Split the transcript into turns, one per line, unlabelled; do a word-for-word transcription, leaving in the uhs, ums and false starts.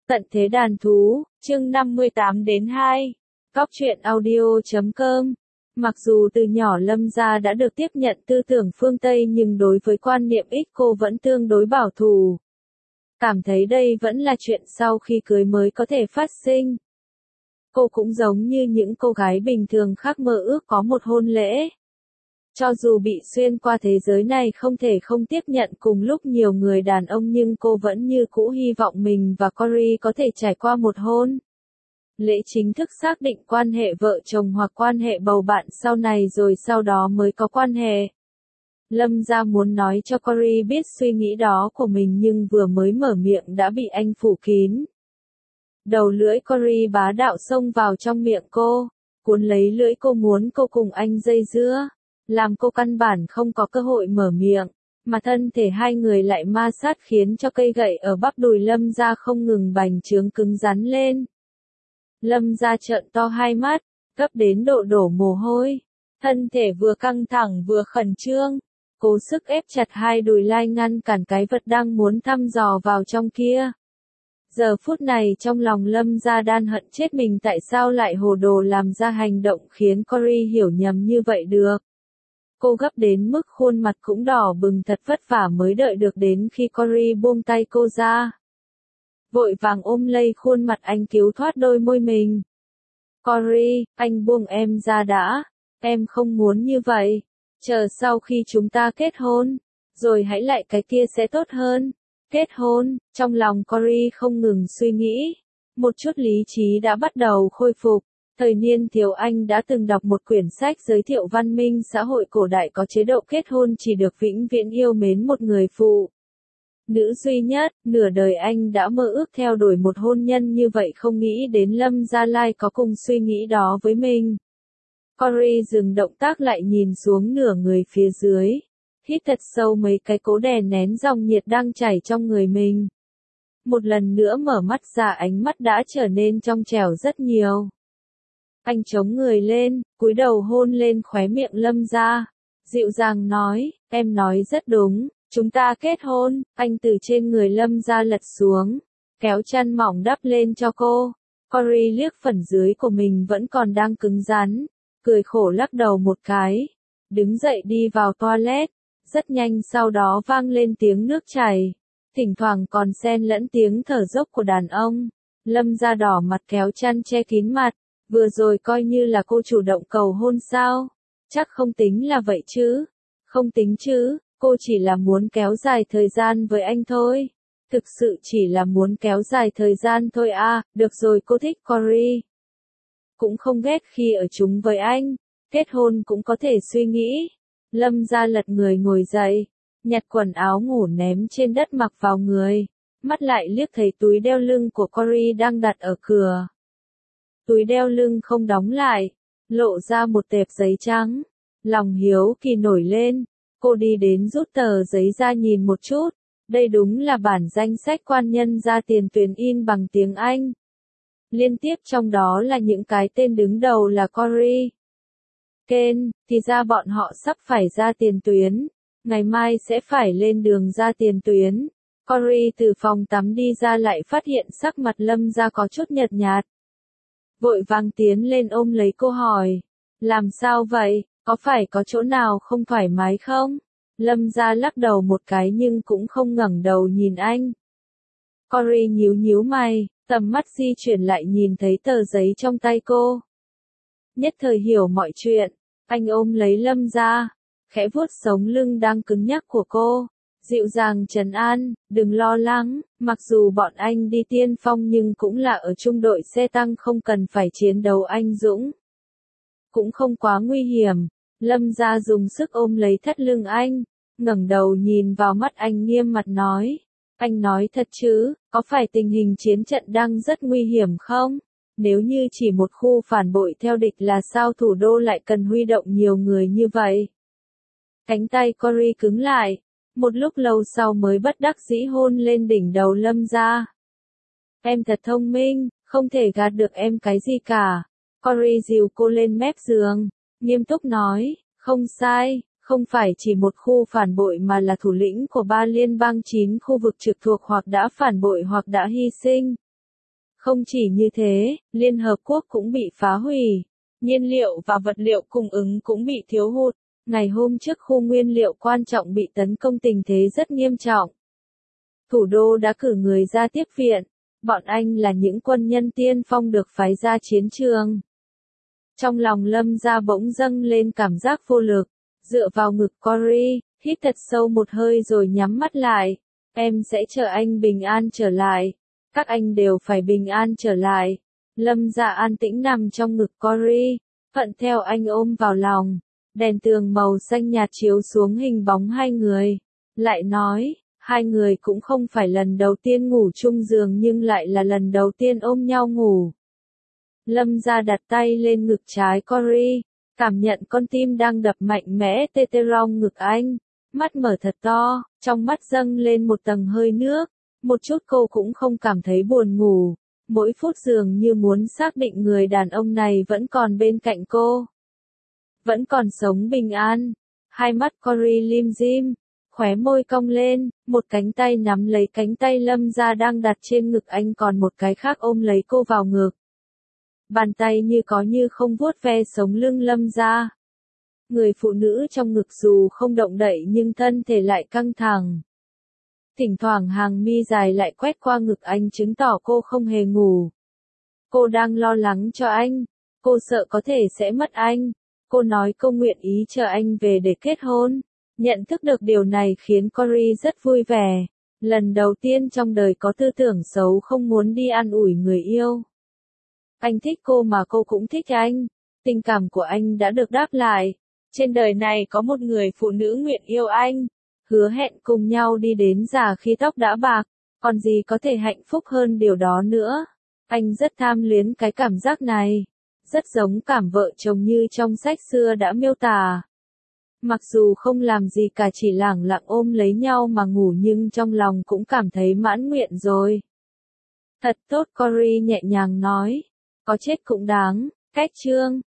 Tận thế đàn thú, chương năm mươi tám đến hai. Cóc truyện audio chấm com. Mặc dù từ nhỏ Lâm gia đã được tiếp nhận tư tưởng phương Tây nhưng đối với quan niệm ích cô vẫn tương đối bảo thủ. Cảm thấy đây vẫn là chuyện sau khi cưới mới có thể phát sinh. Cô cũng giống như những cô gái bình thường khác mơ ước có một hôn lễ. Cho dù bị xuyên qua thế giới này không thể không tiếp nhận cùng lúc nhiều người đàn ông nhưng cô vẫn như cũ hy vọng mình và Corey có thể trải qua một hôn lễ chính thức xác định quan hệ vợ chồng hoặc quan hệ bầu bạn sau này rồi sau đó mới có quan hệ. Lâm gia muốn nói cho Corey biết suy nghĩ đó của mình nhưng vừa mới mở miệng đã bị anh phủ kín. Đầu lưỡi Corey bá đạo xông vào trong miệng cô, cuốn lấy lưỡi cô muốn cô cùng anh dây dưa. Làm cô căn bản không có cơ hội mở miệng, mà thân thể hai người lại ma sát khiến cho cây gậy ở bắp đùi Lâm gia không ngừng bành trướng cứng rắn lên. Lâm gia trợn to hai mắt, gấp đến độ đổ mồ hôi, thân thể vừa căng thẳng vừa khẩn trương, cố sức ép chặt hai đùi lai ngăn cản cái vật đang muốn thăm dò vào trong kia. Giờ phút này trong lòng Lâm gia đan hận chết mình tại sao lại hồ đồ làm ra hành động khiến Corey hiểu nhầm như vậy được. Cô gấp đến mức khuôn mặt cũng đỏ bừng thật vất vả mới đợi được đến khi Corey buông tay cô ra. Vội vàng ôm lấy khuôn mặt anh cứu thoát đôi môi mình. Corey, anh buông em ra đã, em không muốn như vậy, chờ sau khi chúng ta kết hôn, rồi hãy lại cái kia sẽ tốt hơn. Kết hôn, trong lòng Corey không ngừng suy nghĩ, một chút lý trí đã bắt đầu khôi phục. Thời niên thiếu anh đã từng đọc một quyển sách giới thiệu văn minh xã hội cổ đại có chế độ kết hôn chỉ được vĩnh viễn yêu mến một người phụ nữ duy nhất, nửa đời anh đã mơ ước theo đuổi một hôn nhân như vậy không nghĩ đến Lâm Gia Lai có cùng suy nghĩ đó với mình. Corey dừng động tác lại nhìn xuống nửa người phía dưới, hít thật sâu mấy cái cố đè nén dòng nhiệt đang chảy trong người mình. Một lần nữa mở mắt ra ánh mắt đã trở nên trong trẻo rất nhiều. Anh chống người lên, cúi đầu hôn lên khóe miệng Lâm gia, dịu dàng nói, em nói rất đúng, chúng ta kết hôn. Anh từ trên người Lâm gia lật xuống, kéo chăn mỏng đắp lên cho cô. Corey liếc phần dưới của mình vẫn còn đang cứng rắn, cười khổ lắc đầu một cái, đứng dậy đi vào toilet. Rất nhanh sau đó vang lên tiếng nước chảy, thỉnh thoảng còn xen lẫn tiếng thở dốc của đàn ông. Lâm gia đỏ mặt kéo chăn che kín mặt. Vừa rồi coi như là cô chủ động cầu hôn sao? Chắc không tính là vậy chứ? Không tính chứ, cô chỉ là muốn kéo dài thời gian với anh thôi. Thực sự chỉ là muốn kéo dài thời gian thôi à, được rồi cô thích Corey. Cũng không ghét khi ở chung với anh, kết hôn cũng có thể suy nghĩ. Lâm gia lật người ngồi dậy, nhặt quần áo ngủ ném trên đất mặc vào người, mắt lại liếc thấy túi đeo lưng của Corey đang đặt ở cửa. Túi đeo lưng không đóng lại, lộ ra một tệp giấy trắng. Lòng hiếu kỳ nổi lên, cô đi đến rút tờ giấy ra nhìn một chút. Đây đúng là bản danh sách quan nhân ra tiền tuyến in bằng tiếng Anh. Liên tiếp trong đó là những cái tên đứng đầu là Corey, Ken, thì ra bọn họ sắp phải ra tiền tuyến. Ngày mai sẽ phải lên đường ra tiền tuyến. Corey từ phòng tắm đi ra lại phát hiện sắc mặt Lâm gia có chút nhợt nhạt. Vội vàng tiến lên ôm lấy cô hỏi, làm sao vậy, có phải có chỗ nào không thoải mái không? Lâm gia lắc đầu một cái nhưng cũng không ngẩng đầu nhìn anh. Corey nhíu nhíu mày, tầm mắt di chuyển lại nhìn thấy tờ giấy trong tay cô. Nhất thời hiểu mọi chuyện, anh ôm lấy Lâm gia, khẽ vuốt sống lưng đang cứng nhắc của cô. Dịu dàng trấn an, đừng lo lắng, mặc dù bọn anh đi tiên phong nhưng cũng là ở trung đội xe tăng không cần phải chiến đấu anh dũng. Cũng không quá nguy hiểm. Lâm gia dùng sức ôm lấy thắt lưng anh, ngẩng đầu nhìn vào mắt anh nghiêm mặt nói. Anh nói thật chứ, có phải tình hình chiến trận đang rất nguy hiểm không? Nếu như chỉ một khu phản bội theo địch là sao thủ đô lại cần huy động nhiều người như vậy? Cánh tay Corey cứng lại. Một lúc lâu sau mới bất đắc dĩ hôn lên đỉnh đầu Lâm gia. Em thật thông minh, không thể gạt được em cái gì cả. Corey dìu cô lên mép giường, nghiêm túc nói, không sai, không phải chỉ một khu phản bội mà là thủ lĩnh của ba liên bang chín khu vực trực thuộc hoặc đã phản bội hoặc đã hy sinh. Không chỉ như thế, Liên Hợp Quốc cũng bị phá hủy. Nhiên liệu và vật liệu cung ứng cũng bị thiếu hụt. Ngày hôm trước khu nguyên liệu quan trọng bị tấn công, tình thế rất nghiêm trọng. Thủ đô đã cử người ra tiếp viện. Bọn anh là những quân nhân tiên phong được phái ra chiến trường. Trong lòng Lâm Gia bỗng dâng lên cảm giác vô lực. Dựa vào ngực Cory, hít thật sâu một hơi rồi nhắm mắt lại. Em sẽ chờ anh bình an trở lại. Các anh đều phải bình an trở lại. Lâm Gia an tĩnh nằm trong ngực Cory, thuận theo anh ôm vào lòng. Đèn tường màu xanh nhạt chiếu xuống hình bóng hai người. Lại nói, hai người cũng không phải lần đầu tiên ngủ chung giường nhưng lại là lần đầu tiên ôm nhau ngủ. Lâm Gia đặt tay lên ngực trái Cory, cảm nhận con tim đang đập mạnh mẽ tê tê rong ngực anh. Mắt mở thật to, trong mắt dâng lên một tầng hơi nước. Một chút cô cũng không cảm thấy buồn ngủ. Mỗi phút dường như muốn xác định người đàn ông này vẫn còn bên cạnh cô. Vẫn còn sống bình an. Hai mắt Cory lim dim, khóe môi cong lên, một cánh tay nắm lấy cánh tay Lâm Gia đang đặt trên ngực anh, còn một cái khác ôm lấy cô vào ngực. Bàn tay như có như không vuốt ve sống lưng Lâm Gia. Người phụ nữ trong ngực dù không động đậy nhưng thân thể lại căng thẳng. Thỉnh thoảng hàng mi dài lại quét qua ngực anh chứng tỏ cô không hề ngủ. Cô đang lo lắng cho anh. Cô sợ có thể sẽ mất anh. Cô nói cô nguyện ý chờ anh về để kết hôn. Nhận thức được điều này khiến Cory rất vui vẻ. Lần đầu tiên trong đời có tư tưởng xấu không muốn đi an ủi người yêu. Anh thích cô mà cô cũng thích anh. Tình cảm của anh đã được đáp lại. Trên đời này có một người phụ nữ nguyện yêu anh. Hứa hẹn cùng nhau đi đến già khi tóc đã bạc. Còn gì có thể hạnh phúc hơn điều đó nữa. Anh rất tham luyến cái cảm giác này. Rất giống cảm vợ chồng như trong sách xưa đã miêu tả. Mặc dù không làm gì cả, chỉ lẳng lặng ôm lấy nhau mà ngủ, nhưng trong lòng cũng cảm thấy mãn nguyện rồi. Thật tốt, Cory nhẹ nhàng nói. Có chết cũng đáng. Kết chương.